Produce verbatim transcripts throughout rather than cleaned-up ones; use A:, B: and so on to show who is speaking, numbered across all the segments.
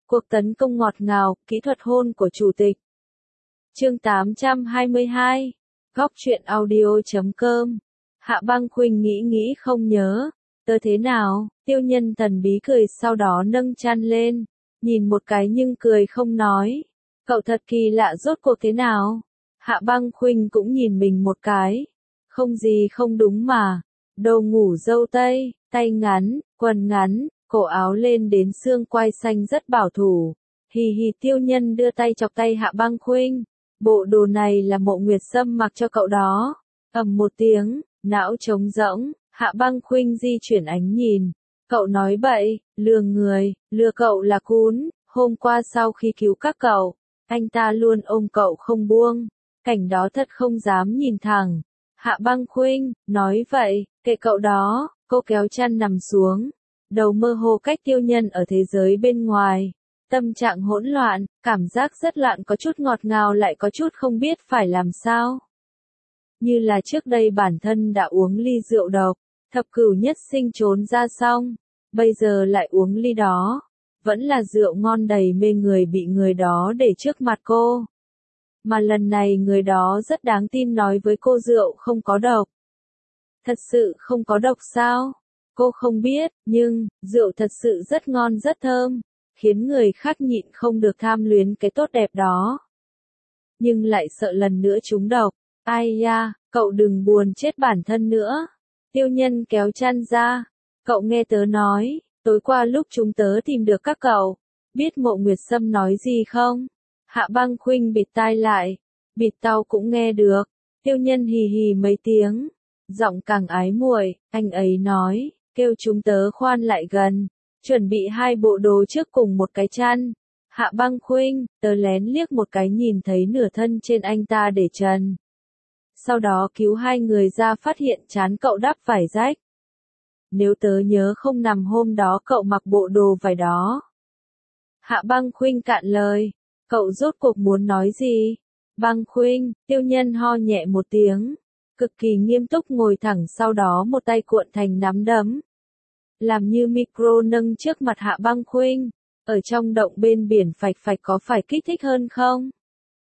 A: Cuộc tấn công ngọt ngào, kỹ thuật hôn của chủ tịch. Chương tám trăm hai mươi hai. Góc truyện audio chấm com. Hạ Băng Khuynh nghĩ nghĩ không nhớ. Tớ thế nào? Tiêu Nhân thần bí cười sau đó nâng chăn lên. Nhìn một cái nhưng cười không nói. Cậu thật kỳ lạ, rốt cuộc thế nào? Hạ Băng Khuynh cũng nhìn mình một cái. Không gì không đúng mà. Đồ ngủ râu tây, tay ngắn, quần ngắn, cổ áo lên đến xương quai xanh rất bảo thủ. Hì hì, Tiêu Nhân đưa tay chọc tay Hạ Băng Khuynh. Bộ đồ này là Mộ Nguyệt Sâm mặc cho cậu đó. Ầm một tiếng, não trống rỗng, Hạ Băng Khuynh di chuyển ánh nhìn. Cậu nói bậy, lừa người, lừa cậu là cún. Hôm qua sau khi cứu các cậu, anh ta luôn ôm cậu không buông. Cảnh đó thật không dám nhìn thẳng. Hạ Băng Khuynh, nói vậy, kệ cậu đó. Cô kéo chăn nằm xuống. Đầu mơ hồ cách Tiêu Nhân ở thế giới bên ngoài. Tâm trạng hỗn loạn, cảm giác rất loạn, có chút ngọt ngào lại có chút không biết phải làm sao. Như là trước đây bản thân đã uống ly rượu độc, thập cửu nhất sinh trốn ra xong, bây giờ lại uống ly đó. Vẫn là rượu ngon đầy mê người bị người đó để trước mặt cô. Mà lần này người đó rất đáng tin nói với cô rượu không có độc. Thật sự không có độc sao? Cô không biết, nhưng, rượu thật sự rất ngon rất thơm, khiến người khác nhịn không được tham luyến cái tốt đẹp đó. Nhưng lại sợ lần nữa trúng độc. Ai da, cậu đừng buồn chết bản thân nữa. Tiêu Nhân kéo chăn ra. Cậu nghe tớ nói, tối qua lúc chúng tớ tìm được các cậu, biết Mộ Nguyệt Sâm nói gì không? Hạ Băng Khuynh bịt tai lại. Bịt tao cũng nghe được. Tiêu Nhân hì hì mấy tiếng. Giọng càng ái muội, anh ấy nói, kêu chúng tớ khoan lại gần, chuẩn bị hai bộ đồ trước cùng một cái chăn. Hạ Băng Khuynh, tớ lén liếc một cái nhìn thấy nửa thân trên anh ta để trần. Sau đó cứu hai người ra phát hiện trán cậu đắp vải rách. Nếu tớ nhớ không nhầm hôm đó cậu mặc bộ đồ vải đó. Hạ Băng Khuynh cạn lời, cậu rốt cuộc muốn nói gì? Băng Khuynh, Tiêu Nhân ho nhẹ một tiếng. Cực kỳ nghiêm túc ngồi thẳng, sau đó một tay cuộn thành nắm đấm. Làm như micro nâng trước mặt Hạ Băng Khuynh. Ở trong động bên biển phạch phạch có phải kích thích hơn không?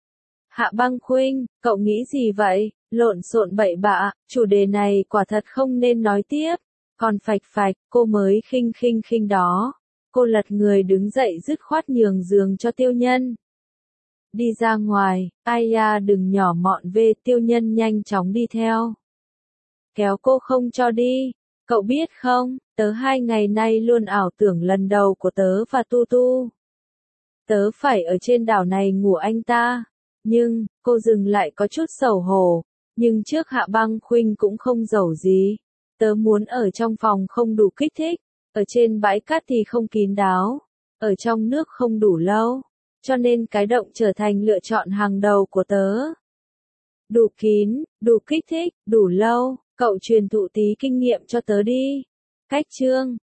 A: Hạ Băng Khuynh, cậu nghĩ gì vậy? Lộn xộn bậy bạ, chủ đề này quả thật không nên nói tiếp. Còn phạch phạch, cô mới khinh khinh khinh đó. Cô lật người đứng dậy dứt khoát nhường giường cho Tiêu Nhân. Đi ra ngoài, ai da đừng nhỏ mọn về. Tiêu Nhân nhanh chóng đi theo. Kéo cô không cho đi. Cậu biết không, tớ hai ngày nay luôn ảo tưởng lần đầu của tớ và Tu Tu. Tớ phải ở trên đảo này ngủ anh ta. Nhưng, cô dừng lại có chút xấu hổ. Nhưng trước Hạ Băng Khuynh cũng không giấu gì. Tớ muốn ở trong phòng không đủ kích thích. Ở trên bãi cát thì không kín đáo. Ở trong nước không đủ lâu. Cho nên cái động trở thành lựa chọn hàng đầu của tớ. Đủ kín, đủ kích thích, đủ lâu. Cậu truyền thụ tí kinh nghiệm cho tớ đi. Cách chương.